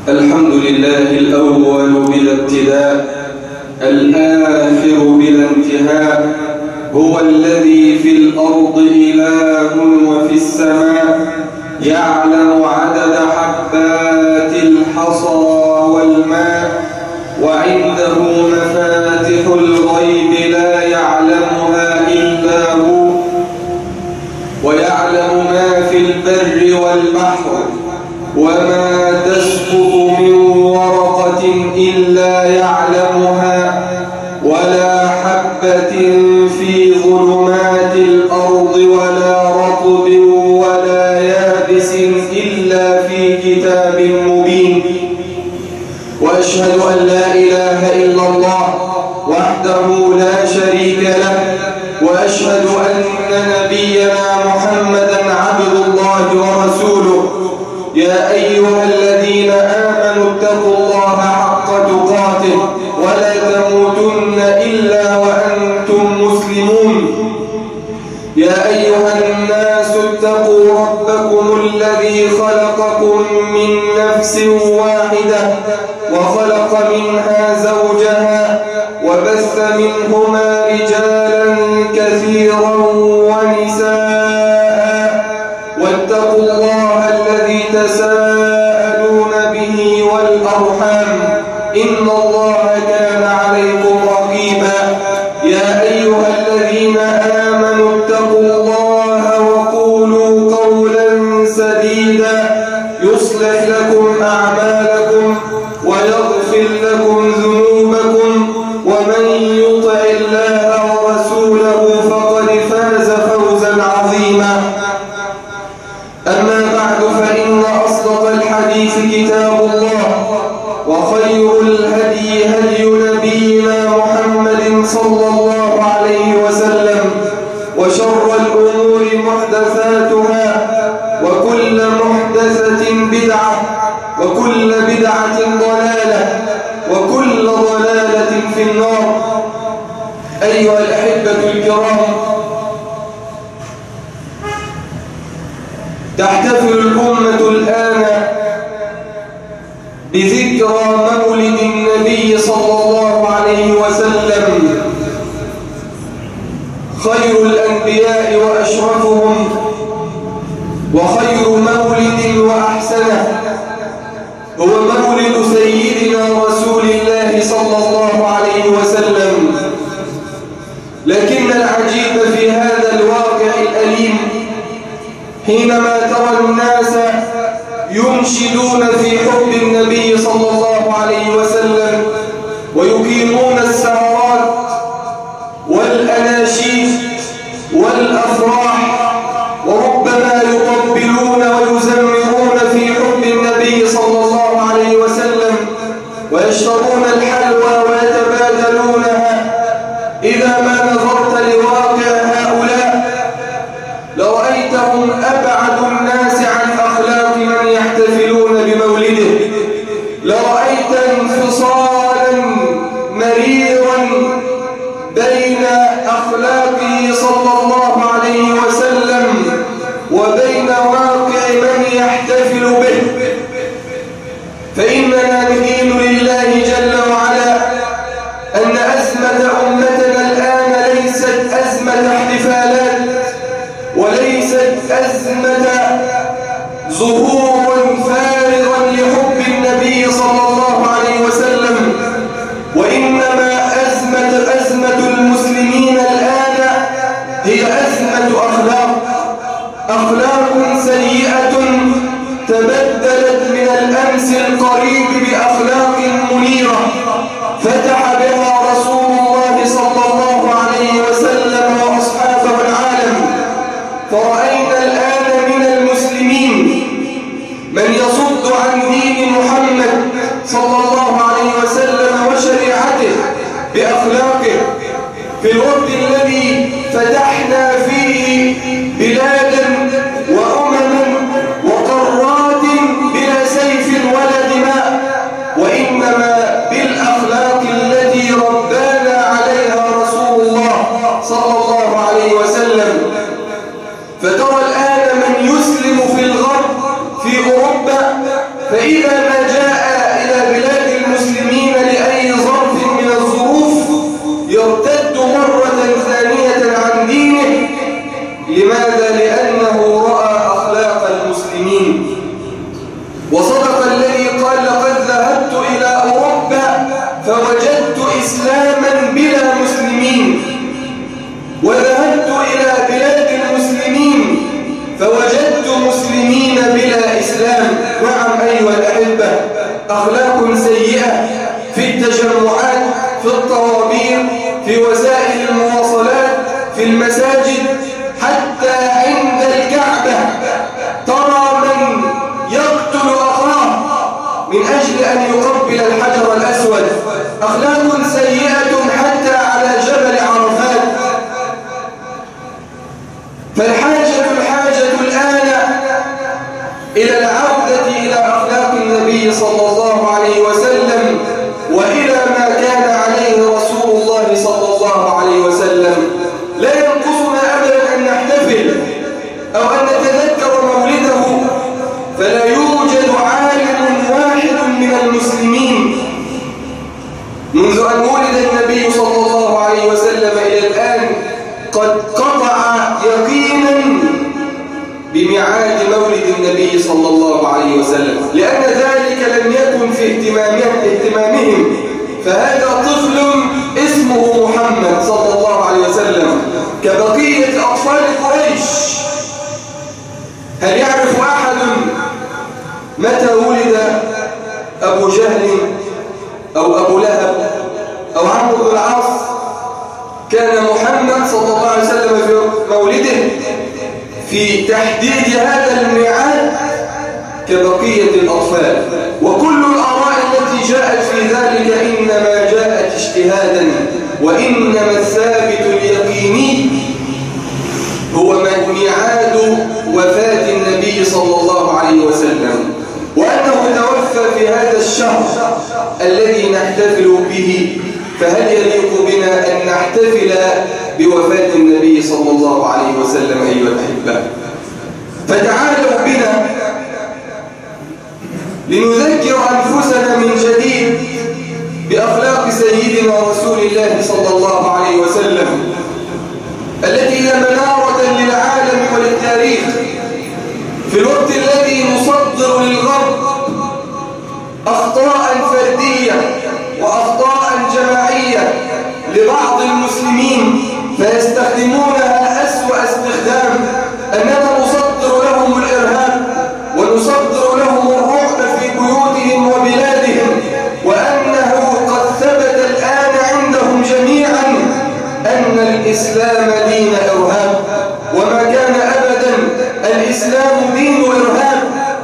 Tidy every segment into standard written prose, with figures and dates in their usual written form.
الحمد لله الأول بلا ابتداء الآخر بلا انتهاء، هو الذي في الأرض إله وفي السماء، يعلم عدد حبات الحصى والماء، وعنده مفاتح الغيب لا يعلمها إلا هو، ويعلم ما في البر والبحر، وما تسقط من ورقة إلا يعلمها، ولا حبة في ظلمات الأرض ولا رطب ولا يابس إلا في كتاب مبين. وأشهد أن لا إله إلا الله وحده لا شريك له، وأشهد أن نبينا محمدًا عبد الله ورسوله. يا أيها الذين آمنوا اتقوا الله حق تقاته ولا تموتن إلا وأنتم مسلمون. يا أيها الناس اتقوا ربكم الذي خلقكم من نفس واحدة وخلق منها زوجها وبث منهما رجالا كثيرا ونساء، واتقوا الله الذي تساءلون به والأرحام، إن الله كان عليكم رقيبا. يا أيها الذين آمنوا اتقوا الله وقولوا قولا سديدا يصلح لكم أعمالكم ويغفر لكم ذنوبكم، ومن يطع الله ورسوله فقد فاز فوزا عظيما. أما بعد، فإن أصدق الحديث كتاب الله، وخير الهدي هدي نبينا محمد صلى الله عليه وسلم، وشر الأمور محدثاتها، وكل محدثة بدعة، وكل بدعة ضلالة، وكل ضلالة في النار. أيها الأحبة الكرام، تحتفل الأمة الآن بذكرى مولد النبي صلى الله عليه وسلم، خير الأنبياء وأشرفهم، وخير مولد وأحسنه هو مولد سيدنا رسول الله صلى الله عليه وسلم. لكن العجيب في هذا الواقع الأليم حينما ترى الناس ينشدون في حب النبي صلى الله عليه وسلم، ويقيمون السهرات والأناشيد والأفراح، وربما يطبلون ويزمرون في حب النبي صلى الله عليه وسلم، ويشربون الحلوى ويتبادلونها. إذا ما نظرت لواقع هؤلاء لرأيتهم أبعد الناس عن أخلاق من يحتفلون بمولده، لرأيت انفصالا مريرا بين أخلاقه صلى الله عليه وسلم وبين واقع من يحتفل به. فإننا ندين لله جل وعلا أن أزمة أمتنا الآن ليست أزمة احتفالات، وليست أزمة ظهور فارغا لحب النبي صلى الله عليه وسلم، وإنما أزمة المسلمين الآن هي أزمة أخلاق سيئة تبدلت من الأمس القريب بأخلاق منيرة فتح بها رسول الله صلى الله عليه وسلم وأصحابه العالم. فرأينا الآن من المسلمين من يصد عن دين محمد صلى الله عليه وسلم وشريعته بأخلاقه، في الوقت الذي فتحنا فيه بلادا وأمما وقارات بلا سيف ولا دماء، وإنما بالأخلاق التي ربانا عليها رسول الله صلى الله عليه وسلم. فترى الآن من يسلم في الغرب في أوروبا، فإذا ما جاء وصدق الذي قال لقد ذهبت إلى أوروبا فوجدت إسلاما بلا مسلمين، وذهبت إلى بلاد المسلمين فوجدت مسلمين بلا إسلام. نعم أيها الأحبة، أخلاق سيئة في التجمعات، في الطوابير، في وسائل المواصلات، في المساجد، حتى عند الكعبة ترى من يقتل أخاه من أجل أن يقبل الحجر الأسود. أخلاق سيئة حتى على جبل عرفات. فالحاجة الآن إلى العودة إلى أخلاق النبي صلى الله عليه وسلم وإلى ما كان عليه رسول الله صلى الله عليه وسلم. لا ينقصنا أبدا أن نحتفل أو أن نتذكر مولده، فلا يوجد عالم واحد من المسلمين منذ أن ولد النبي صلى الله عليه وسلم إلى الآن قد قطع يقينا بميعاد مولد النبي صلى الله عليه وسلم، لأن ذلك لم يكن في اهتمامهم. فهذا طفل اسمه محمد صلى الله عليه وسلم كبقية أطفال قريش. هل يعرف أحد متى ولد أبو جهل أو أبو لهب أو عمرو بن العاص؟ كان محمد صلى الله عليه وسلم في مولده في تحديد هذا الميعاد كبقية الأطفال. وكل الآراء التي جاءت في ذلك إنما جاءت اجتهادا، وإنما الثابت اليقيني هو ميعاد وفاة النبي صلى الله عليه وسلم، وأنه توفى في هذا الشهر الذي نحتفل به. فهل يليق بنا أن نحتفل بوفاة النبي صلى الله عليه وسلم أيها الأحبة؟ فتعالوا بنا لنذكر أنفسنا من جديد بأخلاق سيدنا رسول الله صلى الله عليه وسلم التي هي منارة للعالم وللتاريخ. في الوقت الذي نصدر للغرب أخطاء فردية وأخطاء جماعية لبعض المسلمين فيستخدمونها أسوأ استخدام، أننا نصدر لهم الإرهاب ونصدر لهم الرعب في بيوتهم وبلادهم، وأنه قد ثبت الآن عندهم جميعا أن الإسلام دين إرهاب، وما كان أبدا الإسلام دين إرهاب،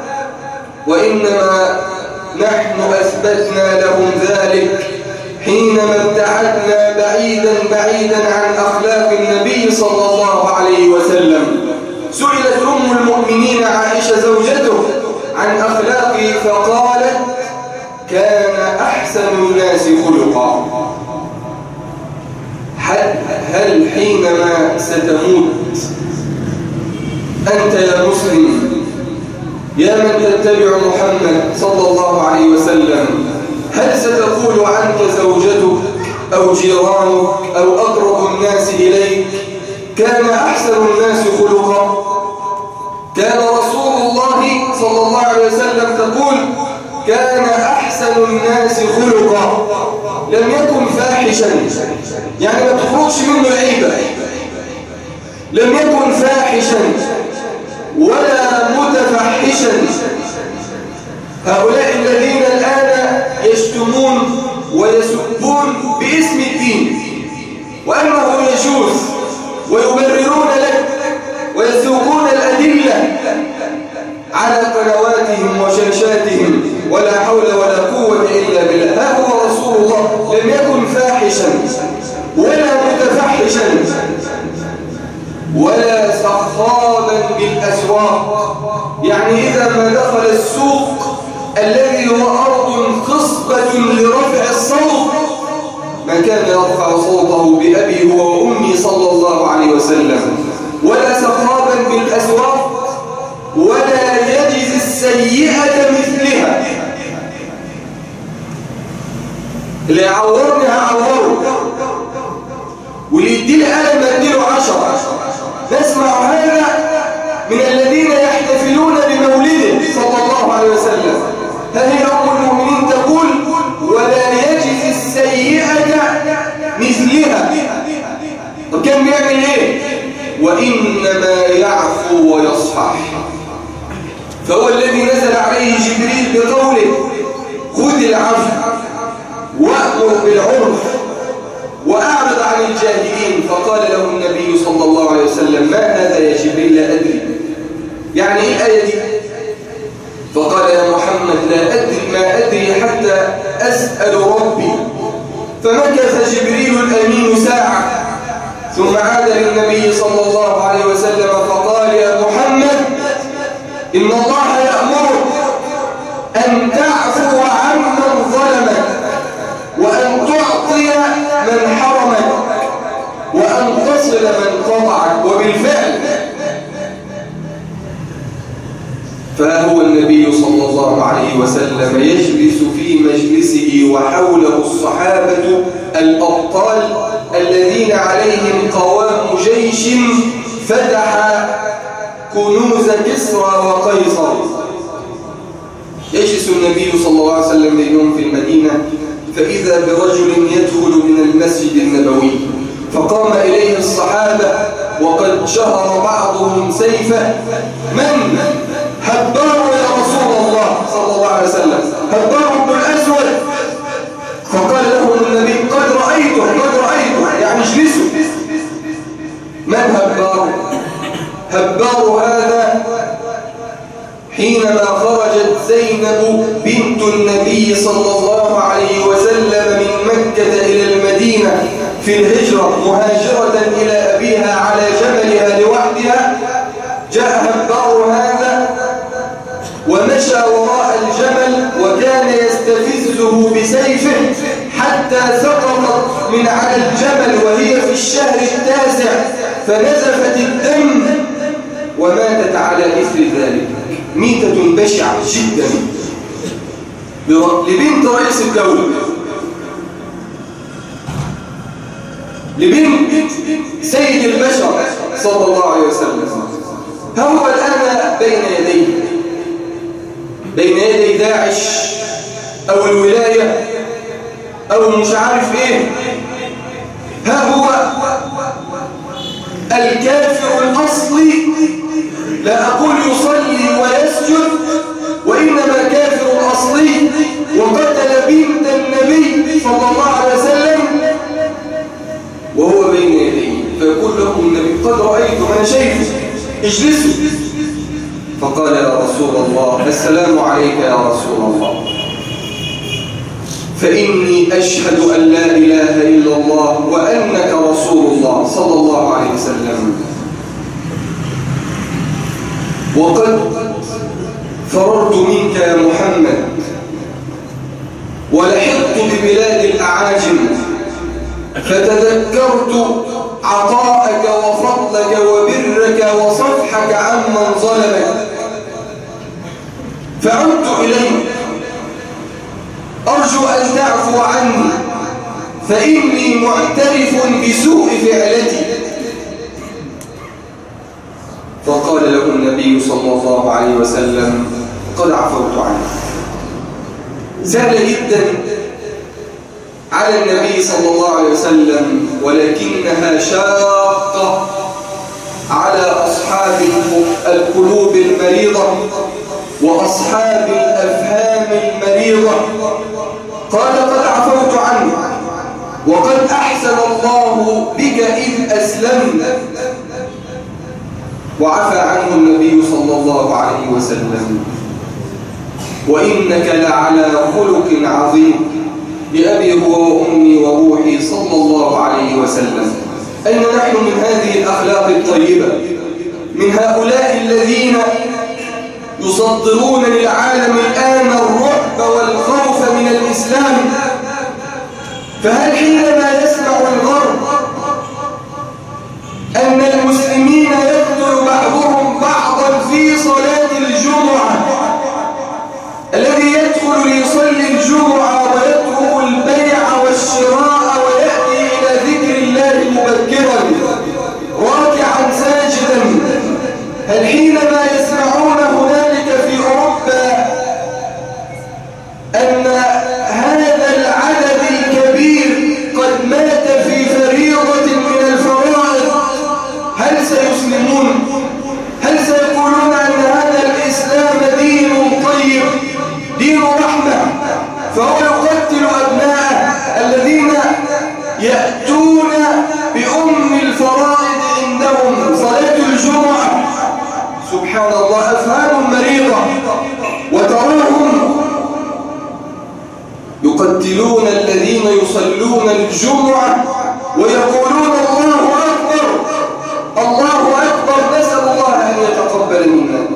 وإنما نحن أثبتنا لهم ذلك حينما ابتعدنا بعيدا عن أخلاق النبي صلى الله عليه وسلم. سئلت أم المؤمنين عائشة زوجته عن أخلاقه فقالت: كان أحسن الناس خلقا. هل حينما ستموت أنت يا مسلم، يا من تتبع محمد صلى الله عليه وسلم، هل ستقول عنك زوجتك أو جيرانك أو أقرب الناس إليك كان أحسن الناس خلقا؟ كان رسول الله صلى الله عليه وسلم تقول: كان أحسن الناس خلقا. لم يكن فاحشا، يعني ما تخرجش منه العيبة. لم يكن فاحشا ولا متفحشا. هؤلاء الذين الآن يشتمون ويسبون باسم الدين وأنه يجوز، ويبررون لك ويسوقون الأدلة على قنواتهم وشاشاتهم، ولا حول ولا قوة إلا بالله. ها هو رسول الله لم يكن فاحشا ولا متفحشا ولا سخابا بالأسواق، يعني إذا ما دخل السوق الذي هو أرض خصبة لرفع الصوت ما كان يرفع صوته بأبي هو وأمي صلى الله عليه وسلم، ولا سخابا بالأسواق، ولا يجزي السيئة مثلها. اللي يعورني هعوره، واللي يديني قلم اديله 10. نسمع هذا من الذين يحتفلون بمولده صلى الله عليه وسلم. طب كان بيعمل ايه؟ وإنما يعفو ويصفح. فهو الذي نزل عليه جبريل بقوله خذ العفو وأمر بالعرف وأعرض عن الجاهلين. فقال له النبي صلى الله عليه وسلم ما هذا يا جبريل؟ لا أدري. يعني إيه الآية دي؟ فقال يا محمد لا أدري ما أدري حتى أسأل ربي. فمكث جبريل الأمين ساعة ثم عاد للنبي صلى الله عليه وسلم فقال يا محمد إن الله يأمرك أن تعفو عمن ظلمك وأن تعطي من حرمك وأن تصل من قطعك. وبالفعل فهو النبي صلى الله عليه وسلم يجلس في مجلسه وحوله الصحابة الأبطال الذين عليهم قوام جيش فتح كنوز كسرى وقيصر. يجلس النبي صلى الله عليه وسلم بينهم في المدينة فإذا برجل يدخل من المسجد النبوي فقام إليه الصحابة وقد شهر بعضهم سيفه من؟ هبار يا رسول الله صلى الله عليه وسلم، هبار بن الأسود. فقال لهم النبي قد رأيته يعني اجلسوا. من هبار؟ هبار هذا حينما خرجت زينب بنت النبي صلى الله عليه وسلم من مكة إلى المدينة في الهجرة مهاجرة إلى أبيها على جملها لوحدها، جاء هبار هذا ومشى وراء الجمل وكان يستفزه بسيفه حتى سقطت من على الجمل وهي في الشهر التاسع فنزفت الدم وماتت على إثر ذلك ميتة بشعة جدا لبنت رئيس الدولة، لبنت سيد البشر صلى الله عليه وسلم. هو الآن بين يدي داعش أو الولاية أو مش عارف إيه. ها هو الكافر الأصلي، لا أقول يصلي ويسجد، وإنما كافر أصلي وقتل بنت النبي صلى الله عليه وسلم وهو بين يديه. فيقول له النبي قد رأيت ما شيء اجلسوا. فقال يا رسول الله السلام عليك يا رسول الله فإني أشهد أن لا إله إلا الله وأنك رسول الله صلى الله عليه وسلم، وقد فررت منك يا محمد ولحقت ببلاد الأعاجم فتذكرت عطاءك وفضلك وبرك وصفحك عمن ظلمك فعدت إليك أرجو أن تعفو عني فإني معترف بسوء فعلتي. فقال له النبي صلى الله عليه وسلم قد عفوت عنك. سهل جدا على النبي صلى الله عليه وسلم ولكنها شاقة على أصحاب القلوب المريضة وأصحاب الأفهام المريضة. قال قد عفوت عنك وقد أحسن الله بك إذ أسلمت. وعفى عنه النبي صلى الله عليه وسلم. وإنك لعلى خلق عظيم بأبي هو وأمي وروحي صلى الله عليه وسلم. أين نحن من هذه الأخلاق الطيبة؟ من هؤلاء الذين يصدرون للعالم الآن الرعب والخوف من الإسلام. فهل حينما يسمع الغرب أن المسلمين يقتل بعضهم بعضا في صلاة الجمعة، الذي يدخل ليصلي الجمعة ويترك البيع والشراء ويأتي إلى ذكر الله مبكرا راكعا ساجدا، هل حينما يسمعون هنالك في أوروبا أن هذا العدد الكبير قد مات في فريضة من الفرائض فهو يقتل أبناءه الذين يأتون بأم الفرائض عندهم صلاة الجمعة. سبحان الله، أفهام مريضة، وتراهم يقتلون الذين يصلون الجمعة ويقولون الله أكبر الله أكبر، نسأل الله أن يتقبل منا.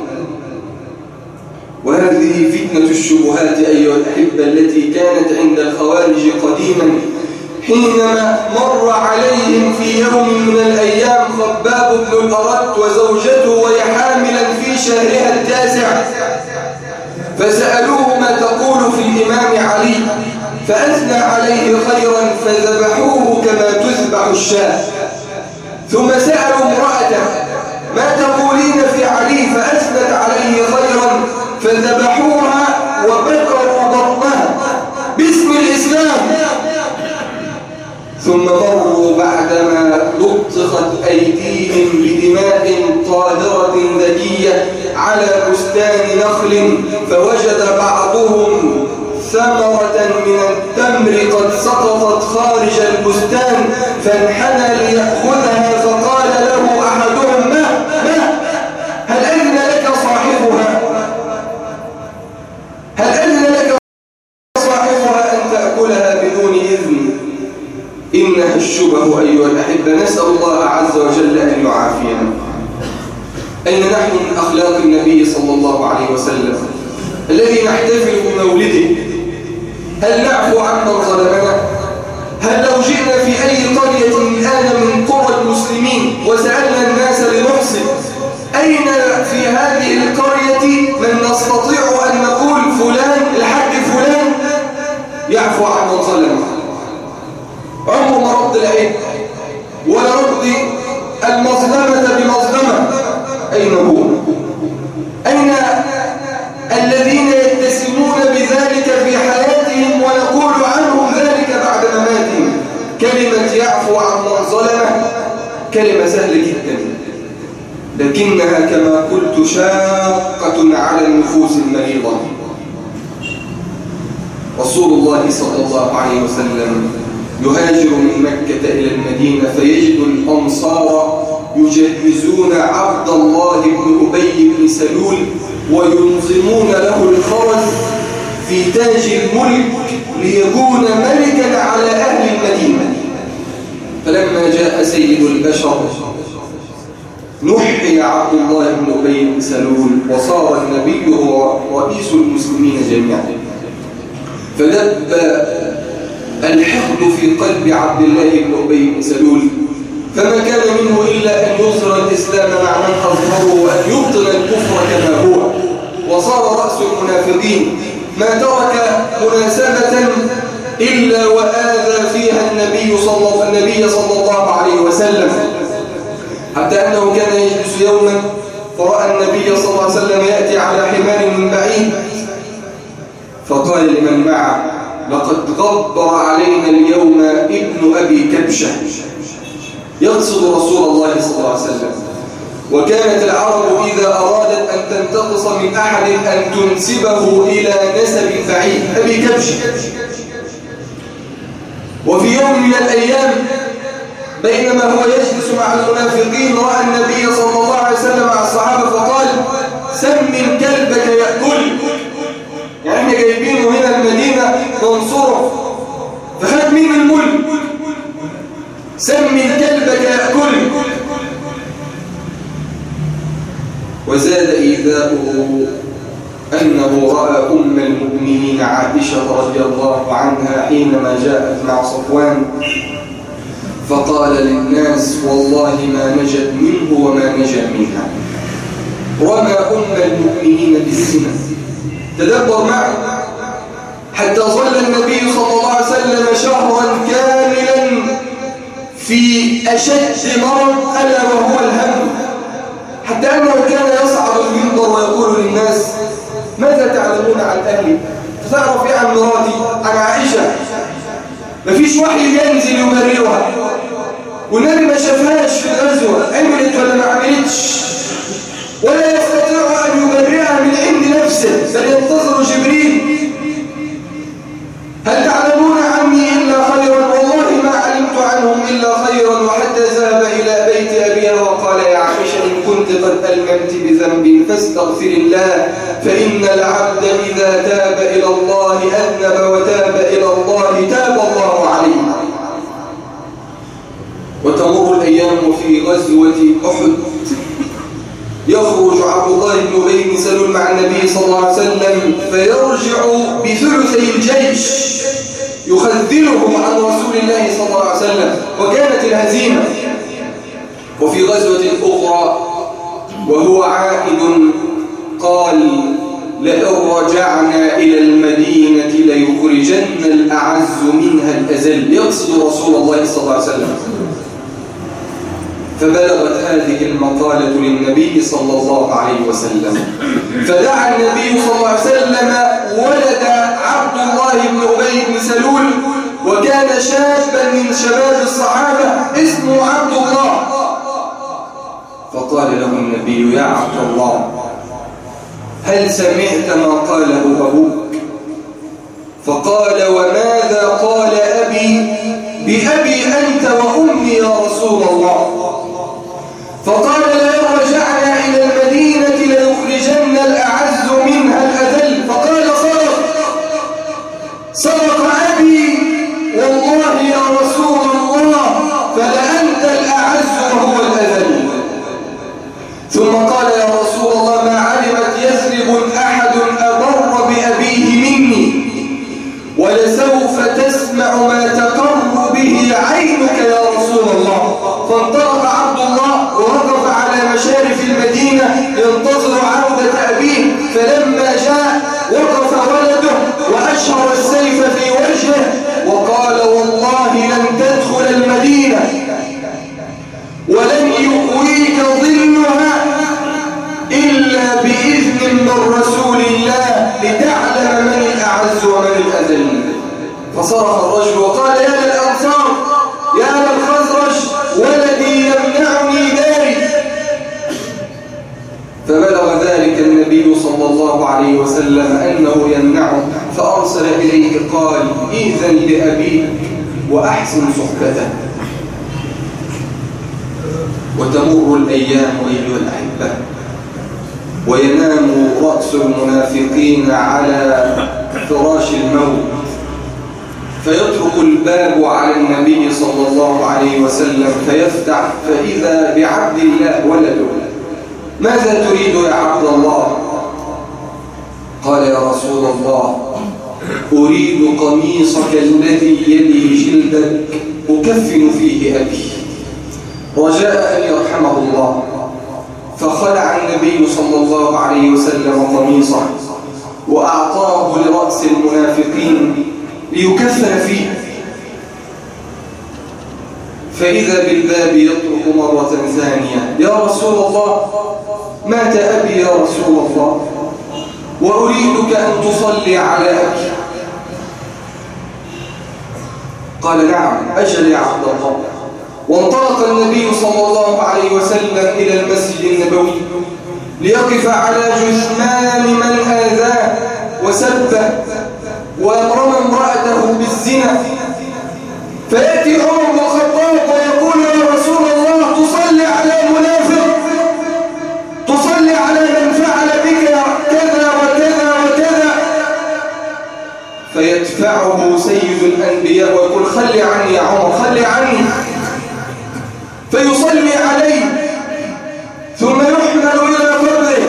وهذه فتنة الشبهات أيها الأحبة التي كانت عند الخوارج قديما، حينما مر عليهم في يوم من الأيام خباب بن الأرت وزوجته وهي حاملا في شهرها التاسع، فسألوه ما تقول في الإمام علي، فأثنى عليه خيرا فذبحوه كما تذبح الشاة. ثم سألوا امرأته ما تقولين في علي، فأثنت عليه خيرا فذبحوها وبكروا بطنها باسم الإسلام. ثم مروا بعدما لطخت أيديهم بدماء طاهرة ذكية على بستان نخل، فوجد بعضهم ثمرة من التمر قد سقطت خارج البستان، فانحنى ليأخذها، فقال له أحدهم ما هل أذن لك صاحبها؟ هل أذن لك صاحبها أن تأكلها بدون إذن؟ إنها الشبه أيها الأحبة، نسأل الله عز وجل أن يعافينا. أين نحن من أخلاق النبي صلى الله عليه وسلم الذي نحتفل بمولده؟ هل نعفو عمن ظلمنا؟ هل لو جئنا في أي قرية الآن من قرى المسلمين وسألنا الناس لنحصي أين في هذه القرية من نستطيع أن نقول فلان الحاج فلان يعفو عمن ظلمنا؟ عمره ما رد العيب ولا رد المظلمة بمظلمة. أين هو؟ أين الذين يتسمون بذلك في حياتهم ونقول عنهم ذلك بعد مماتهم؟ كلمة يعفو عمن ظلمه كلمة سهلة جدا، لكنها كما قلت شاقة على النفوس المريضة. رسول الله صلى الله عليه وسلم يهاجر من مكة إلى المدينة، فيجد الأنصار يجهزون عبد الله بن أبي بن سلول وينظمون له الخرز في تاج الملك ليكون ملكا على أهل المدينة. فلما جاء سيد البشر نحي عبد الله بن أبي بن سلول وصار النبي هو رئيس المسلمين جميعا، فدب الحقد في قلب عبد الله بن أبي بن سلول، فما كان منه إلا أن يظهر الإسلام مع من أظهره وأن يبطل الكفر كما هو، وصار رأس المنافقين. ما ترك مناسبة إلا وآذى فيها النبي صلى الله عليه وسلم، حتى أنه كان يجلس يوما فرأى النبي صلى الله عليه وسلم يأتي على حمار من بعيد، فقال لمن معه لقد غبر علينا اليوم ابن أبي كبشة، يقصد رسول الله صلى الله عليه وسلم. وكانت العرب إذا أرادت أن تنتقص من أحد أن تنسبه إلى نسب بعيد، أبي كبشة. وفي يوم من الأيام بينما هو يجلس مع المنافقين رأى النبي صلى الله عليه وسلم مع الصحابة فقال سمن كلبك يأكل، يعني احنا جايبينه هنا المدينة ننصره، فخد مين الملك؟ سمن كلبك يأكل. وزاد إيذاؤه أنه رأى أم المؤمنين عائشة رضي الله عنها حينما جاءت مع صفوان فقال للناس والله ما نجت منه وما نجا منها، رمى أم المؤمنين بالزنا. تدبر معي، حتى ظل النبي صلى الله عليه وسلم شهرا كاملا في أشد مرض ألا وهو الهم، حتى أنه كان يصعد المنبر ويقول للناس ماذا تعلمون عن أهلي؟ تعرف إيه عن مراتي؟ عن عائشة؟ مفيش وحي ينزل يبررها، والنبي ما شافهاش في الغزوة عملت ولا ما عملتش، ولا يستطيع أن يبررها من عند نفسه، بل ينتظر جبريل. إلى الله أذنب وتاب إلى الله تاب الله عليه. وتمر الأيام في غزوة أحد، يخرج عبد الله بن أبي بن سلول مع النبي صلى الله عليه وسلم فيرجع بثلثي الجيش يخذلهم عن رسول الله صلى الله عليه وسلم، وكانت الهزيمة. وفي غزوة أخرى وهو عائد قال: لئن رجعنا إلى المدينة ليخرجن الأعز منها الأذل، يقصد رسول الله صلى الله عليه وسلم. فبلغت هذه المقالة للنبي صلى الله عليه وسلم، فدعا النبي صلى الله عليه وسلم ولد عبد الله بن أبي بن سلول، وكان شابا من شباب الصحابة اسمه عبد الله. فقال له النبي: يا عبد الله، هل سمعت ما قاله أبوك؟ فقال: وماذا قال أبي؟ بأبي أنت وأمي يا رسول الله. فقال: لئن رجعنا إلى المدينة ليخرجن الأعز منها الأذل. فقال: صدق أبي والله يا رسول الله، فلأنت الأعز وهو الأذل. ثم قال: يا رسول الله، ما علمت يثرب أحد أبر بأبيه مني، ولسوف تسمع ما تقر به عينك يا رسول الله. فانطلق عبد الله ووقف على مشارف المدينة ينتظر عودة أبيه، فلما جاء وقف ولده وأشهر السيف في وجهه وقال: والله لن تدخل المدينة ولن يؤويك ظلها إلا بإذن من رسول الله لتعلم من الأعز ومن الأذل. فصرخ الرجل وقال: يا للأنصار، يا للخزرج، ولدي يمنعني ذلك. فبلغ ذلك النبي صلى الله عليه وسلم أنه يمنعه، فأرسل إليه قال: إذن لأبيك وأحسن صحبته. وتمر الأيام أيها الأحبة، وينام رأس المنافقين على فراش الموت، فيطرق الباب على النبي صلى الله عليه وسلم فيفتح، فإذا بعبد الله ولده. ماذا تريد يا عبد الله؟ قال: يا رسول الله، أريد قميصك الذي يلي جلدك أكفن فيه أبي، رجاء أن يرحمه الله. فخلع النبي صلى الله عليه وسلم قميصه وأعطاه لرأس المنافقين ليكفن فيه، فإذا بالباب يطرق مرة ثانية: يا رسول الله، مات أبي يا رسول الله، وأريدك أن تصلي على أبي. قال: نعم، أجل يا عبد الله. وانطلق النبي صلى الله عليه وسلم إلى المسجد النبوي ليقف على جثمان من آذاه وسبه ورمى امرأته بالزنا. فيأتي عمر بن الخطاب ويقول: يا رسول الله، تصلي على منافق، تصلي على من فعل بك كذا وكذا وكذا. فيدفعه سيد الأنبياء ويقول: خلي عني يا عمر، خلي عني. فيصلي عليه ثم يحمل إلى قبره،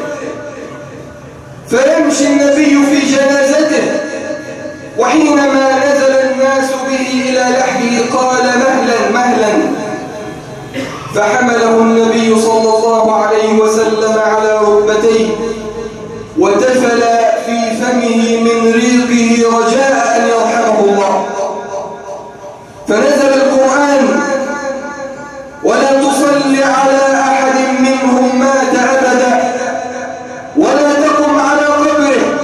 فيمشي النبي في جنازته، وحينما نزل الناس به إلى لحده قال: مهلا مهلا. فحمله النبي صلى الله عليه وسلم على ركبتيه وتفل في فمه من ريقه رجاء أن يرحمه الله. فنزل القرآن: ولا تصل على أحد منهم مات أبدا ولا تقم على قبره.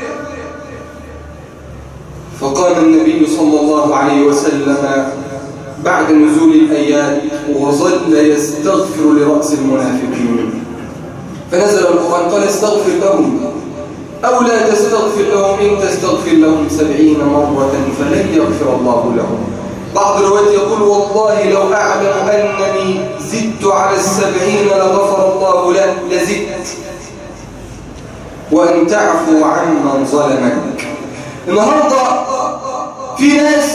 فقال النبي صلى الله عليه وسلم بعد نزول الآيات وظل يستغفر لرأس المنافقين، فنزل القرآن قال: استغفر لهم أو لا تستغفر لهم، إن تستغفر لهم 70 مرة فلن يغفر الله لهم. بعض الروايات يقول: والله لو أعلم أنني زدت على 70 لغفر الله له لزدت. وأن تعفو عمن ظلمك. النهاردة في ناس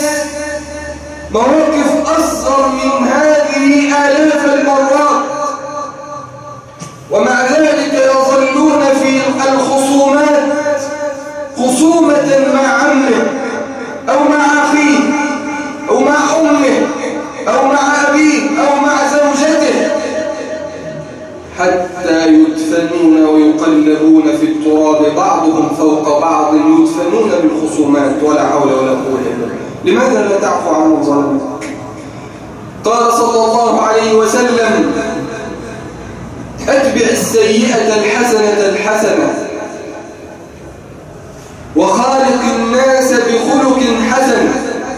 مواقف أصغر من هذه آلاف المرات، ومع ذلك يظلون في الخصومات خصومة مع عمه أو مع أخيه أو مع أمه أو مع أبيه أو مع زوجته، حتى يدفنون ويقلبون في التراب بعضهم فوق بعض، يدفنون بالخصومات. ولا حول ولا قوة إلا بالله. لماذا لا تعفو عن ظلمك؟ قال صلى الله عليه وسلم: أتبع السيئة الحسنة الحسنة وخالق الناس بخلق حسن،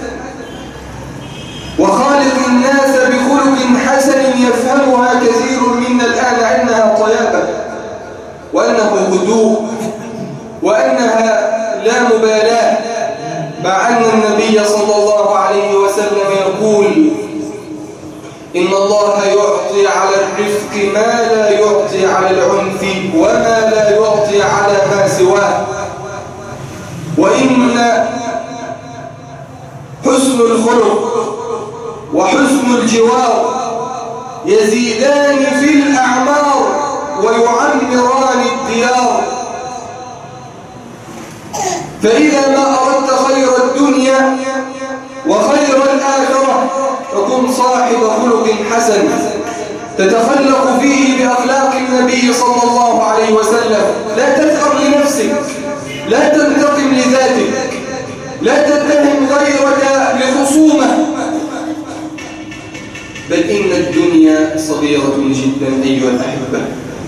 وخالق الناس بخلق حسن يفهمها كثير منا الآن أنها طيابة، وأنه هدوء، وأنها لا مبالاة، مع أن النبي صلى الله عليه وسلم يقول: إن الله يعطي على الرفق ما لا يعطي على العنف، وما لا يعطي على ما سواه. وإن حسن الخلق وحسن الجوار يزيدان في الأعمار ويعمران الديار. فإذا ما أردت خير الدنيا وخير الآخرة فكن صاحب خلق حسن تتخلق فيه بأخلاق النبي صلى الله عليه وسلم. لا تثأر لنفسك، لا تنتقم لذاتك، لا تتهم غيرك لخصومه، بل إن الدنيا صغيرة جدا أيها الأحبة،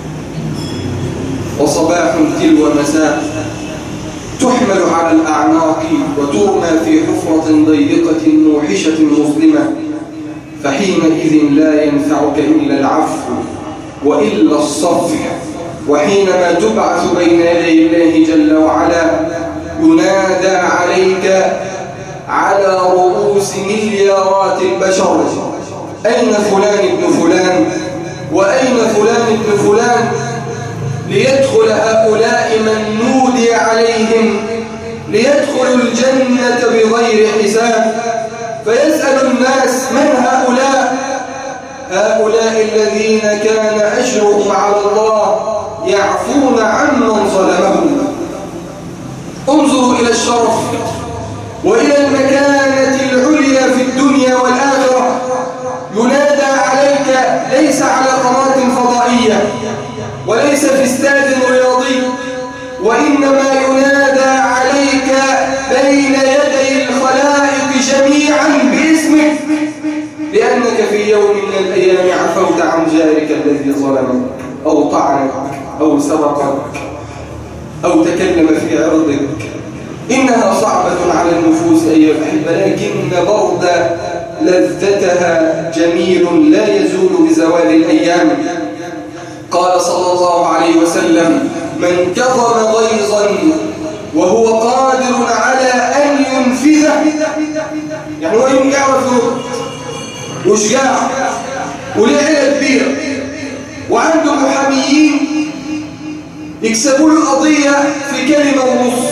وصباح تلو مساء تحمل على الأعناق وترمى في حفرة ضيقة موحشة مظلمة، فحينئذ لا ينفعك إلا العفو وإلا الصفح. وحينما تبعث بين يدي الله جل وعلا ينادى عليك على رؤوس مليارات البشر: أين فلان ابن فلان؟ وأين فلان ابن فلان؟ ليدخل هؤلاء من نودي عليهم ليدخلوا الجنة بغير حساب. فيسأل الناس: من هؤلاء؟ هؤلاء الذين كان أجرهم على الله يعفون عمن ظلمهم. انظروا إلى الشرف وإلى المكانة العليا في الدنيا والآخرة. ينادى عليك ليس على قناة فضائية وليس في استاد رياضي، وإنما ينادى عليك بين يدي الخلائق جميعا باسمك، لأنك في يوم من الأيام عفوت عن جارك الذي ظلمك أو طعنك أو سرقك أو تكلم في عرضك. إنها صعبة على النفوس أيها الأحبة، لكن برد لذتها جميل لا يزول بزوال الأيام. قال صلى الله عليه وسلم: من كظم غيظا وهو قادر على أن ينفذه، يعني هو يوم يعرف وشجاع وليه عيلة كبيرة وعنده محاميين يكسبوا له القضية في كلمة ونص،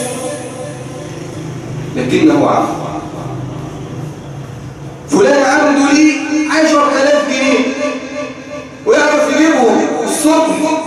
لكنه عفو. فلان عنده ليه 10,000 جنيه ويعرف يجيبهم الصبح،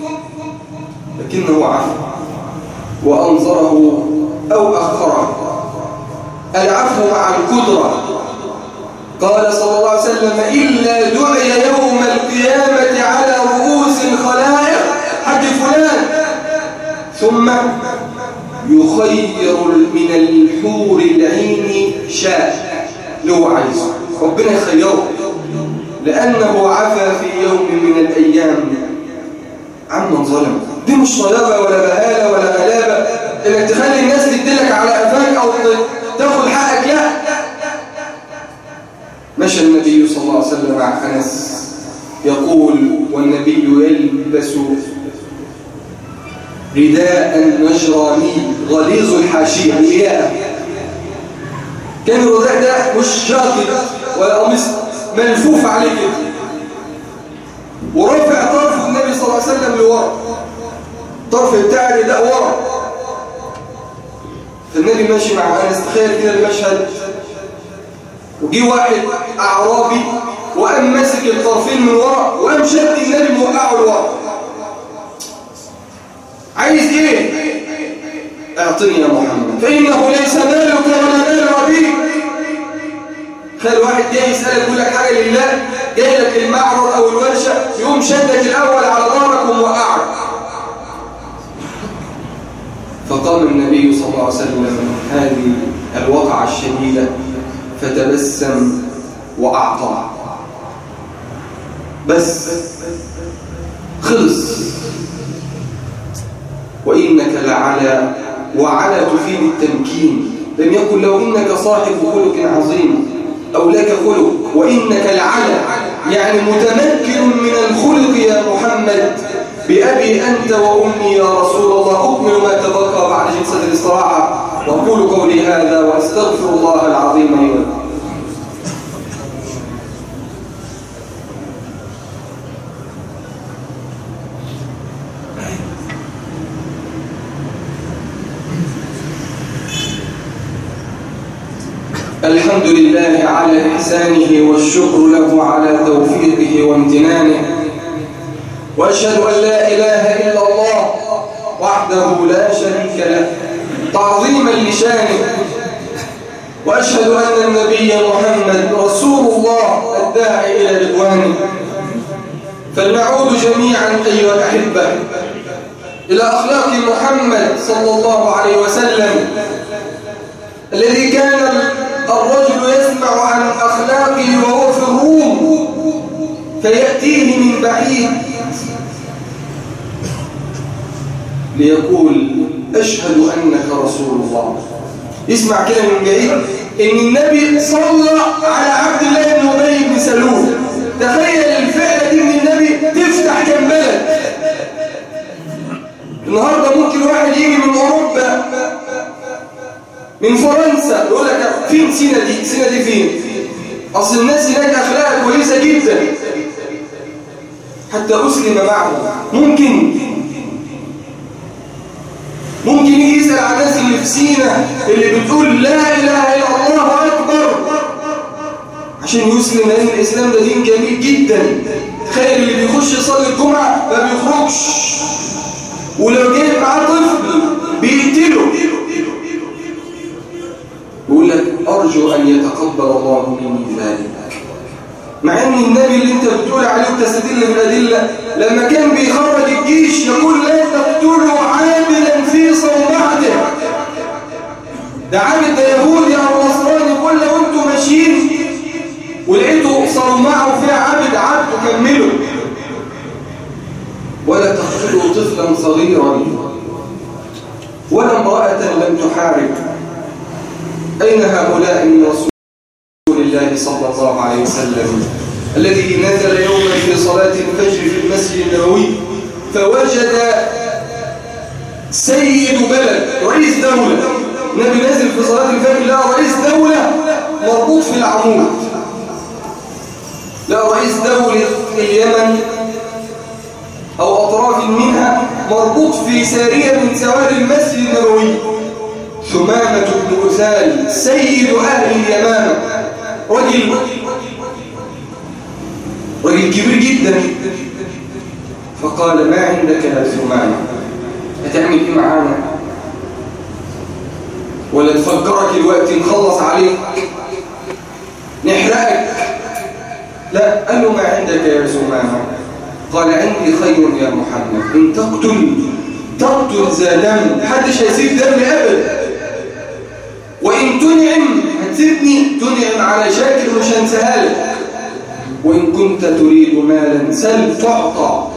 لكنه عفو وأنظره أو أخره. العفو مع القدرة. قال صلى الله عليه وسلم: إلا دعي يوم القيامة على رؤوس الخلائق حق فلان، ثم يخير من الحور العين شاء لو عايز، ربنا يخيره لأنه عفا في يوم من الأيام عمن ظلم. دي مش طيابة ولا بهالة ولا غلابة إنك تخلي الناس تدلك على أفاك أو تاخد حقك، لا. مشى النبي صلى الله عليه وسلم مع أنس يقول: والنبي يلبس رداء نجراني غليظ الحاشية الياء. كان الرداء ده مش شاطئ ولا قميص ملفوف عليه كده، ورافع طرف النبي صلى الله عليه وسلم لورا، الطرف بتاع الرداء ورا. فالنبي ماشي مع أنس، تخيل كده المشهد، وجي واحد أعرابي وقام ماسك الطرفين من ورا وقام شد النبي موقعه لورا. عايز ايه؟ اعطني يا محمد فإنه ليس مالك ولا مال ربيك. خلي واحد جاي يسألك يقول لك حاجة لله، جاي لك المعرض أو الورشة، يقوم شدك الأول على ظهرك وموقعك. فقام النبي صلى الله عليه وسلم هذه الوقعة الشديدة فتبسم وأعطى، بس خلص. وإنك لعلى، وعلى تفيد التمكين، لم يقل لو إنك صاحب خلق عظيم أو لك خلق، وإنك لعلى يعني متمكن من الخلق يا محمد. بأبي أنت وأمي يا رسول الله. أكمل ما تبقى بعد جلسة الاستراحة، وأقول قولي هذا وأستغفر الله العظيم لي ولكم. الحمد لله على إحسانه والشكر له على توفيقه وامتنانه، وأشهد أن لا إله إلا الله وحده لا شريك له تعظيما لشانه، وأشهد أن النبي محمد رسول الله الداعي إلى رضوانه. فلنعود جميعا أيها الأحبة إلى أخلاق محمد صلى الله عليه وسلم، الذي كان الرجل يسمع عن أخلاقه وهو في الروم فيأتيه من بعيد ليقول أشهد أنك رسول الله. يسمع كده من بعيد إن النبي صلى على عبد الله بن أبي بن سلول. تخيل الفعلة دي من النبي تفتح كم بلد. النهاردة ممكن واحد يجي من أوروبا، من فرنسا، يقول لك فين سينا دي؟ سينا دي فين؟ أصل الناس هناك أخلاق كويسة جدا حتى أسلم معه. ممكن يجي يسأل عن الناس اللي في سينا اللي بتقول لا إله إلا الله أكبر عشان يسلم، لأن الإسلام ده دين جميل جدا. تخيل اللي بيخش يصلي الجمعة ما بيخرجش، ولو جايب معاه طفل بيقتله. يقول لك أرجو أن يتقبل الله مني ذلك، مع أن النبي اللي أنت بتقول عليه وتستدل بالأدلة لما كان بيخرج الجيش يقول لا تقتلوا عاملا في صومعته. ده عامل ده يهودي أو نصراني، يقول لو أنتم ماشيين ولقيتوا صومعوا فيها عبد كملوا، ولا تقتلوا طفلا صغيرا ولا امرأة لم تحارب. أين هؤلاء من رسول الله صلى الله عليه وسلم الذي نزل يوما في صلاة الفجر في المسجد النبوي فوجد سيد بلد رئيس دولة؟ النبي نزل في صلاة الفجر لا رئيس دولة مربوط في العمود، لا رئيس دولة اليمن أو أطراف منها مربوط في سارية من سواري المسجد النبوي. ثمامة بن أثال سيد أهل اليمامة، رجل كبير جدا. فقال ما عندك يا ثمامة؟ هتعمل ايه معانا؟ ولا تفكرك الوقت نخلص عليك نحرقك؟ لا، قال له ما عندك يا ثمامة؟ قال عندي خير يا محمد، إن تقتل ذا دم، محدش هيسيب دم أبدا، وإن تنعم هتسيبني تنعم على شاكر مش هنساها لك، وإن كنت تريد مالا سل تعطى.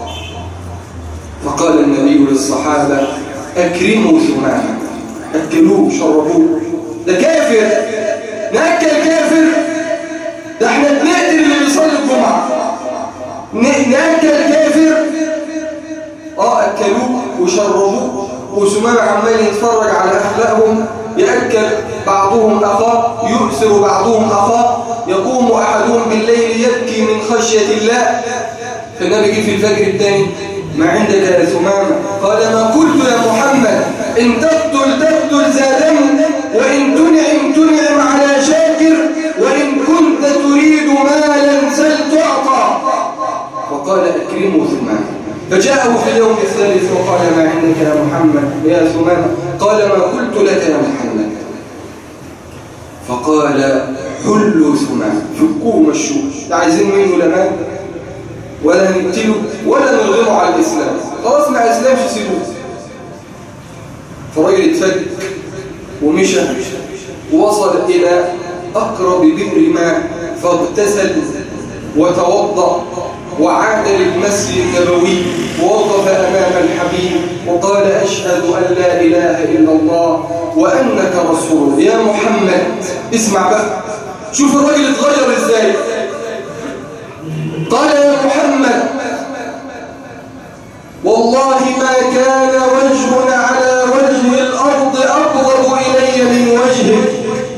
فقال النبي للصحابة أكرموا ثمامة، أكلوه شربوه، ده كافر نأكل كافر؟ ده احنا بنقتل اللي بيصلي الجمعة نأكل كافر؟ أكلوه وشربوه، وثمامة عمال يتفرج على أخلاقهم، يأكل بعضهم أخاه، يؤثر بعضهم أخاه، يقوم أحدهم بالليل يبكي من خشية الله. فالنبي جه في الفجر الثاني ما عندك يا ثمامة؟ قال ما قلت يا محمد، إن تقتل زادني، وإن تنعم على شاكر، وإن كنت تريد مالا سل تعطى. فقال أكرمه ثمامة. فجاءه في اليوم الثالث وقال ما عندك يا محمد يا ثمامة؟ قال ما قلت لك يا محمد. فقال حلوا ثمامة، فكوه مشوه، لا عايزين منه لا مال ولا نقتله ولا نرغمه على الإسلام، خلاص ما أسلمش سيبوه. فالراجل اتفك ومشى ووصل إلى أقرب بئر ماء، فاغتسل وتوضأ وعاد للمسجد النبوي ووقف أمام الحبيب وقال أشهد أن لا إله إلا الله وأنك رسول. يا محمد اسمع بقى، شوف الراجل اتغير ازاي. قال يا محمد والله ما كان وجه على وجه الأرض أقرب إلي من وجهك،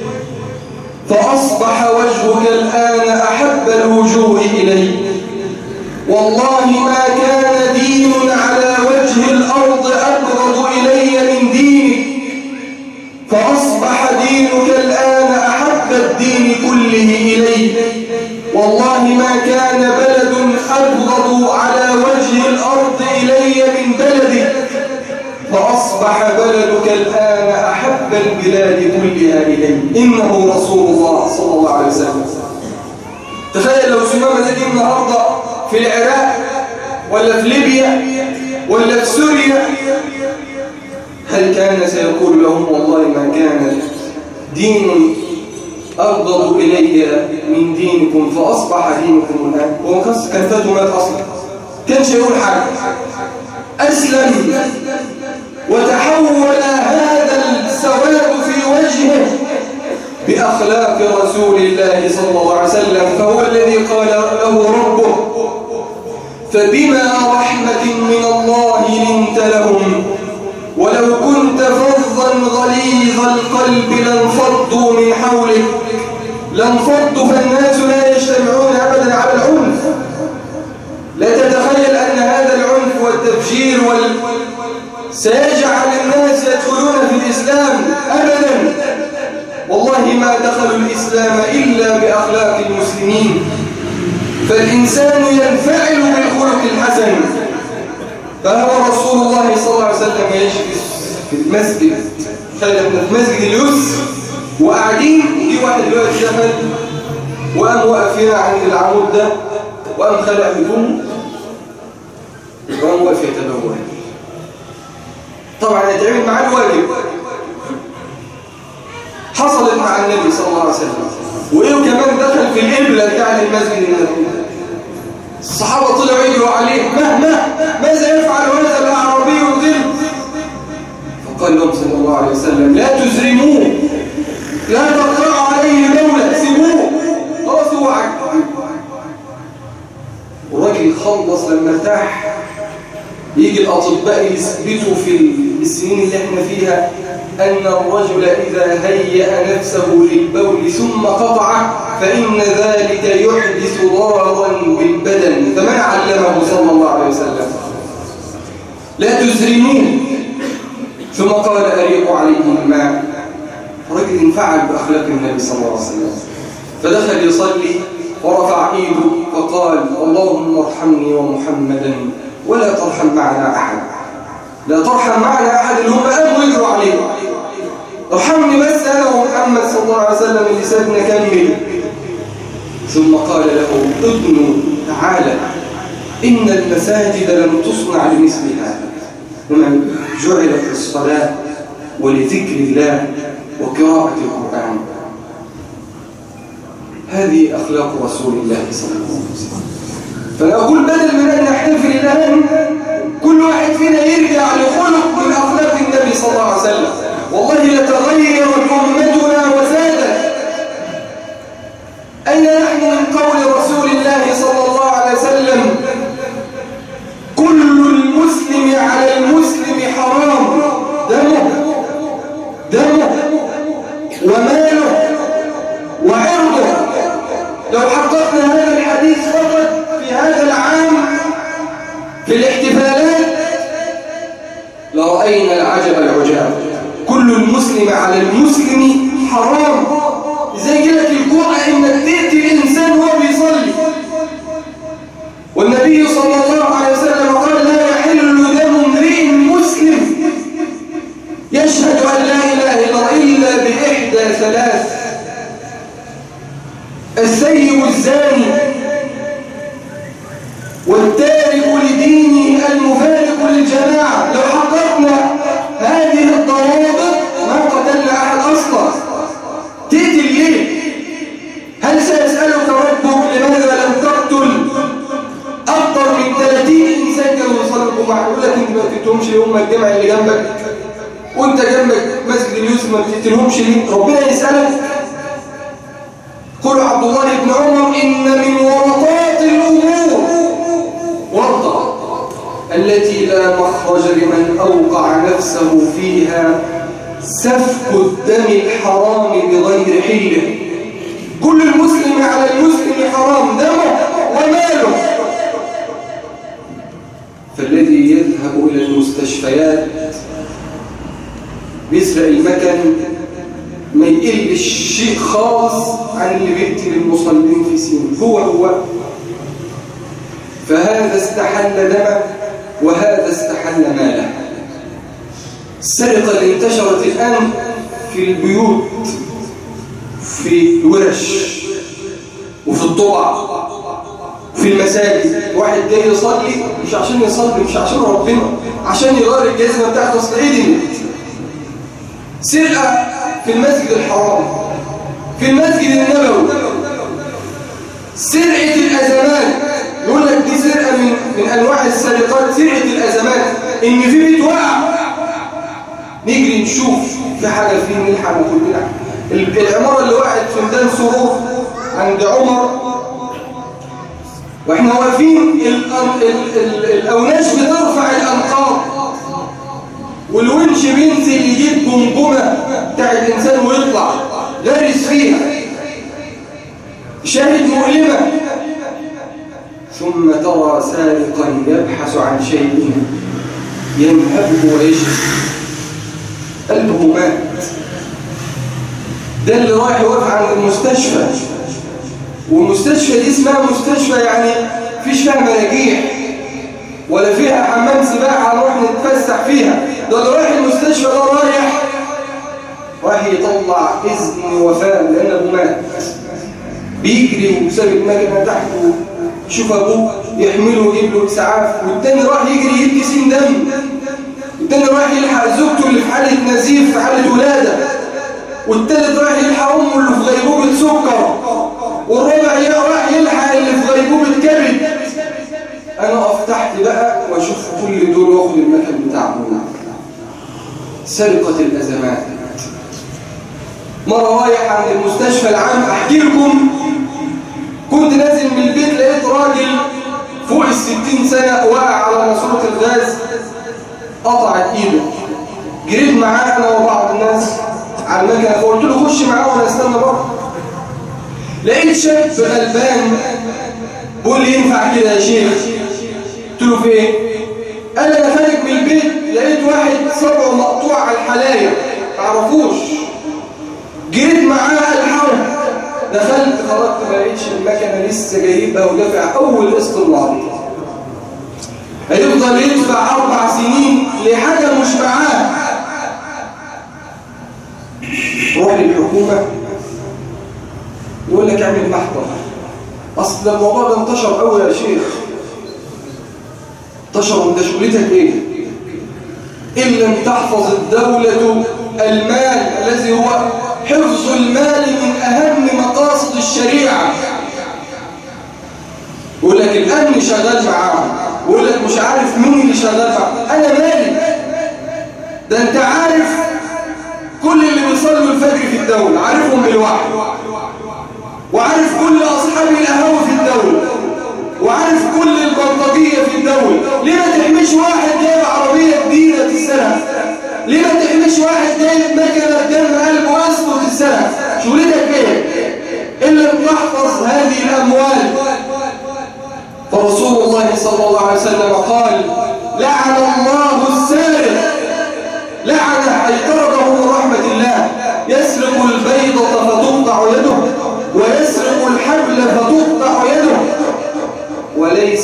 فأصبح وجهك الآن أحب الوجوه إلي. والله ما كان دين على وجه الأرض أقرب إلي من دينك، فأصبح دينك الآن أحب الدين كله إلي. والله ما كان بلد أبغض على وجه الأرض إلي من بلدك، فأصبح بلدك الآن أحب البلاد كلها إلي. إنه رسول الله صلى الله عليه وسلم. تخيل لو ثمامة دي النهاردة في العراق ولا في ليبيا ولا في سوريا، هل كان سيقول لهم والله ما كان دين أبغض إلي من دينكم فأصبح دينكم الآن؟ هو كان فاته مات أصلا، كانش يقول حاجة، أسلم وتحول هذا السواد في وجهه بأخلاق رسول الله صلى الله عليه وسلم. فهو الذي قال له ربه فبما رحمة من الله لنت لهم ولو كنت فظا غليظ القلب لانفضوا من حولك. لانفضوا، فالناس لا يجتمعون أبدا على العنف. لا تتخيل أن هذا العنف والتفجير سيجعل الناس يدخلون في الإسلام أبدا. والله ما دخلوا الإسلام إلا بأخلاق المسلمين. فالإنسان ينفعل بالخلق الحسن. فهو رسول الله صلى الله عليه وسلم يعيش في المسجد، في مسجد اليسر، وقاعدين يجي واحد دلوقتي دخل وقام واقف هنا عند العمود ده وقام خلع هدومه وقام واقف يتبول. طبعا يتعمل معاه الواجب. حصلت مع النبي صلى الله عليه وسلم، وإيه كمان دخل في القبلة بتاع المسجد النبوي. الصحابة طلعوا يجروا عليه ماذا يفعل هذا الأعرابي الظل؟ فقال لهم صلى الله عليه وسلم لا تزرموه، لا تقطعوا عليه دولة، سيبوه خلاص هو عجب. والراجل خلص لما ارتاح. يجي الأطباء يثبتوا في السنين اللي احنا فيها أن الرجل إذا هيأ نفسه للبول ثم قطع فإن ذلك يحدث ضررا بالبدن. فمن علمه صلى الله عليه وسلم لا تزرموه. ثم قال أريقوا عليهم الماء. الرجل انفعل بأخلاق النبي صلى الله عليه وسلم، فدخل يصلي ورفع ايده فقال اللهم ارحمني ومحمدا ولا ترحم معنا أحد. لا ترحم معنا أحد اللي هم قاموا يجروا عليه، ارحمني بس أنا ومحمد صلى الله عليه وسلم اللي سابنا كمل. ثم قال له ابنوا تعالى إن المساجد لم تصنع لمثل هذا، إنما جعلت للصلاة ولذكر الله وقراءة القرآن. هذه أخلاق رسول الله صلى الله عليه وسلم. فنقول بدل من أن نحتفل الآن كل واحد فينا يرجع لخلق من أخلاق النبي صلى الله عليه وسلم، والله لتغيرت أمتنا وزادت. أين نحن من قول رسول الله صلى الله عليه وسلم كل المسلم على المسلم حرام دمه وماله وعرضه. لو حققنا هذا الحديث فقط في هذا العام في الاحتفالات المسلم على المسلم حرام. زي كده الجرأة إنك تقتل إنسان وهو بيصلي. والنبي صلى الله عليه وسلم قال لا يحل دم امرئ مسلم يشهد أن لا إله إلا بإحدى ثلاث: السيب الزاني، والتارك لدينه المفارق للجماعة. لو حققنا هذه الضوابط ما قتلنا أحد أصلا. تقتل ليه؟ هل سيسألك ربك لماذا لم تقتل أكثر من 30 إنسان كانوا يصلوا معك؟ يقول لك أنت ما تقتلهمش ليه؟ هم الجامع اللي جنبك وأنت جنبك مسجد اليوسف ما تقتلهمش ليه؟ ربنا يسألك. قل عبد الله بن عمر إن من ورطات الأمور ورطة التي لا مخرج لمن أوقع نفسه فيها سفك الدم الحرام بغير حله. كل المسلم على المسلم حرام دمه وماله. فالذي يذهب إلى المستشفيات بيسرق المكن ما يقلش شيء خالص عن اللي بيقتل المصلين في سيناء. هو فهذا استحل دمه وهذا استحل ماله. السرقة اللي انتشرت الآن في البيوت، في الورش، وفي الطبع، وفي المساجد. واحد جاي يصلي مش عشان يصلي، مش عشان ربنا، عشان يغير الجزمة بتاعته. اصل عيد سرقة في المسجد الحرام، في المسجد النبوي، سرقة الأزمات. يقول لك دي سرقة من أنواع السرقات، سرقة الأزمات. إن في بيت وقع نجري نشوف في حاجة فيه نلحق كلنا. العمارة اللي وقعت في ميدان سرور عند عمر واحنا واقفين، الأوناش بترفع الأنقاض والونش بينزل يجيب جمجمة بتاع الإنسان ويطلع دارس فيها. شاهد مؤلمة. ثم ترى سارقا يبحث عن شيء ينهبه ويشرب، قلبه مات. ده اللي رايح يوقف عند المستشفى، والمستشفى دي اسمها مستشفى يعني فيش فيها مراجيح ولا فيها حمام سباحة نروح نتفسح فيها. ده اللي رايح المستشفى ده رايح يطلع إذن وفاة لأن أبوه مات. بيجري وساب المكنة تحته، يشوف أبوه يحمله ويجيب له إسعاف، والتاني راح يجري يجيب كيسين دم، والتاني راح يلحق زوجته اللي في حالة نزيف، في حالة ولادة، والتالت راح يلحق أمه اللي في غيبوبة سكر، والرابع راح يلحق اللي في غيبوبة كبد. أنا أقف تحت بقى وأشوف كل دول وأخذ المكان بتاعهم. سرقة الأزمات. مرة رايح عند المستشفى العام، أحكي لكم، كنت نازل من البيت لقيت راجل فوق 60 سنة واقع على ماسورة الغاز، قطعت إيده. جريت معاه أنا وبعض الناس على المكنة، فقلت له خش معاه وأنا استنى بره. لقيت شاب غلبان بيقول لي ينفع كده يا شيخ؟ قلت له في ايه؟ قال لي انا خارج من البيت لقيت واحد صبعه مقطوع على الحلايا ما اعرفوش، جريت معاه الحرب، دخلت خرجت ما لقيتش المكنه لسه جايبها ودافع اول قسط النهارده. هيفضل يدفع 4 سنين لحاجه مش معاه. روح للحكومه يقول لك اعمل محضر. اصل الموضوع ده انتشر قوي يا شيخ. انتشر، انت شغلتك ايه؟ ان لم تحفظ الدولة المال الذي هو حفظ المال من اهم مقاصد الشريعة. يقول لك الامن شغال معاهم، يقول لك مش عارف مين اللي شغال معاهم. انا مالي؟ ده انت عارف كل اللي بيصلوا الفجر في الدولة، عارفهم بالوحي، وعارف كل أصحاب القهوة في الدولة، وعارف كل البلطجية في الدولة. ليه ما تحميش واحد جايب عربية جديدة تتسرق؟ ليه ما تحميش واحد جايب مكنة دم قلبه أسود تتسرق؟ شغلتك ايه؟ إن لم تحفظ هذه الأموال. فرسول الله صلى الله عليه وسلم قال لعن الله السارق، لعنه أي طرده من رحمة الله.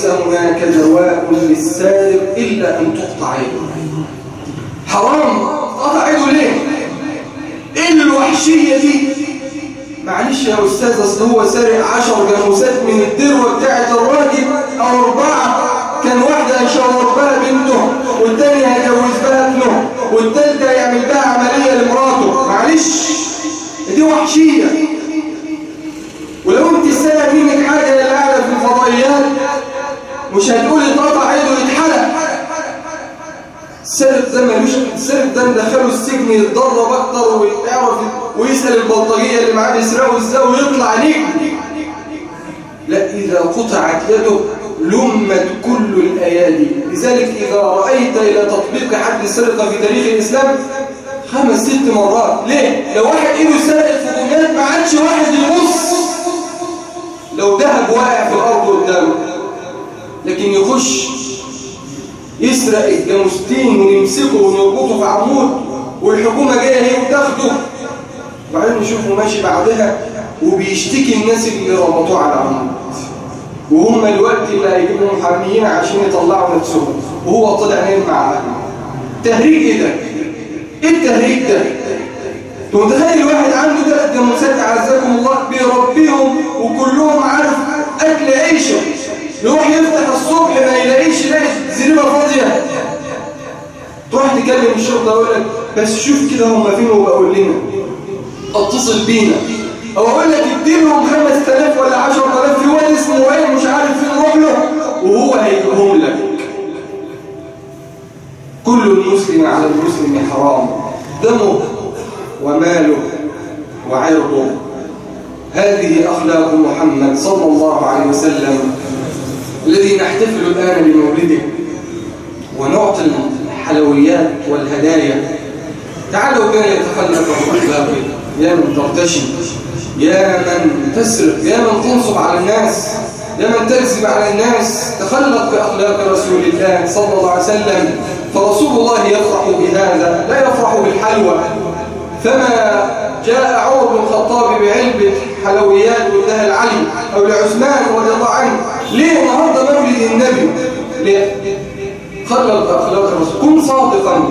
وليس هناك دواء للسارق إلا أن تقطع يده. حرام قطع يده ليه؟ إيه الوحشية دي؟ معلش يا أستاذ، أصل هو سارق 10 جاموسات من الدروة بتاعت الراجل أو 4، كان واحدة هيشور بها بنته، والتانية هيجوز بها ابنه، والتالتة هيعمل بها عملية لمراته. معلش دي وحشية. ولو انت سارق منك حاجة اللي قاعدة في الفضائيات مش هتقولي اتقطع يده يتحرق. السارق ده ملوش، السارق ده ندخله السجن يتدرب اكتر ويعرف ويسأل البلطجية اللي معاه بيسرقوا ازاي ويطلع نجم. لا، إذا قطعت يده لمت كل الأيادي. لذلك إذا رأيت إلى تطبيق حد السرقة في تاريخ الإسلام 5-6 مرات. ليه؟ لو واحد إيده سرقت في دمياط ما عادش واحد يبص لو ذهب واقع في الأرض قدامه، لكن يخش يسرق الجاموستين ونمسكه ونربطه في عمود والحكومة جاية هي وتاخده، وبعدين نشوفه ماشي بعدها وبيشتكي الناس اللي ربطوه على العمود، وهم الوقت اللي هيجيبوا محاميين عشان يطلعوا نفسهم، وهو طلع نايم مع أهله. تهريج إيه ده؟ إيه التهريج ده؟ أنت متخيل واحد عنده 3 جاموسات أعزكم الله بيربيهم وكلهم عارف أكل عيشه، يروح يفتح الصبح ما يلاقيش، يلاقي زريبة فاضية، تروح تكلم الشرطة يقول لك بس شوف كده هم فين وبقول لنا، اتصل بينا، أو أقول لك اديلهم 5000 ولا 10,000 في واد اسمه وين مش عارف فين روح له وهو هيجيبهم لك. كل المسلم على المسلم حرام، دمه وماله وعرضه. هذه أخلاق محمد صلى الله عليه وسلم الذي نحتفل الآن بمولده ونعطي الحلويات والهدايا. تعالوا بنا يتخلق بأخلاقه، يا من ترتشي، يا من تسرق، يا من تنصب على الناس، يا من تكذب على الناس. تخلق بأخلاق رسول الله صلى الله عليه وسلم. فرسول الله يفرح بهذا، لا يفرح بالحلوى. فما جاء عمر بن الخطاب بعلبة حلويات واداها لعلي أو لعثمان رضي الله عنه. ليه النهارده مولد النبي؟ ليه؟ خلق بأخلاق الرسول. كن صادقا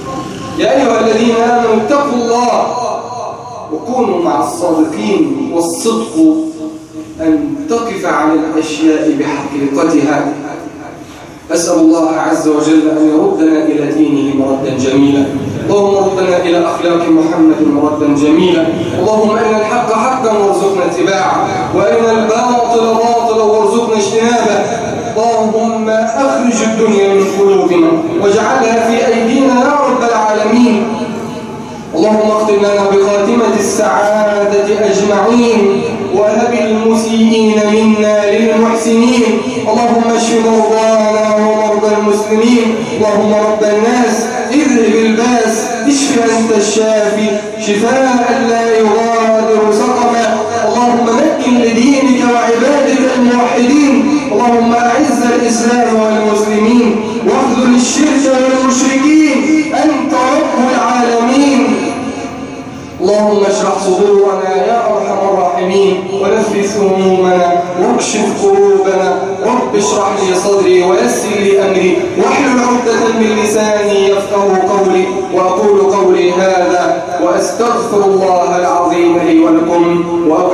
يا أيها الذين آمنوا اتقوا الله وكونوا مع الصادقين. والصدق أن تقف على الأشياء بحقيقتها. أسأل الله عز وجل أن يردنا إلى دينه مردا جميلا. اللهم ردنا إلى أخلاق محمد مردا جميلا. اللهم أرنا الحق حقا وارزقنا اتباعه، وأرنا الباطل باطلا وارزقنا اجتنابه. اللهم أخرج الدنيا من قلوبنا واجعلها في أيدينا يا رب العالمين. اللهم اختم لنا بخاتمة السعادة أجمعين، وهب المسيئين منا للمحسنين. اللهم اشف مرضانا ومرضى المسلمين. اللهم رب الناس اذهب الباس، اشف أنت الشافي شفاء لا يغادر سقما. اللهم مكن لدينك وعبادك الموحدين. اللهم أعز الإسلام والمسلمين واخذل الشرك والمشركين. أنت رب العالمين. اللهم اشرح صدورنا يا أرحم الراحمين، ونفس همومنا واكشف كروبنا. رب اشرح لي صدري ويسر لي أمري واحلل عقدة من لساني يفقهوا قولي. وأقول قولي هذا وأستغفر الله العظيم لي ولكم.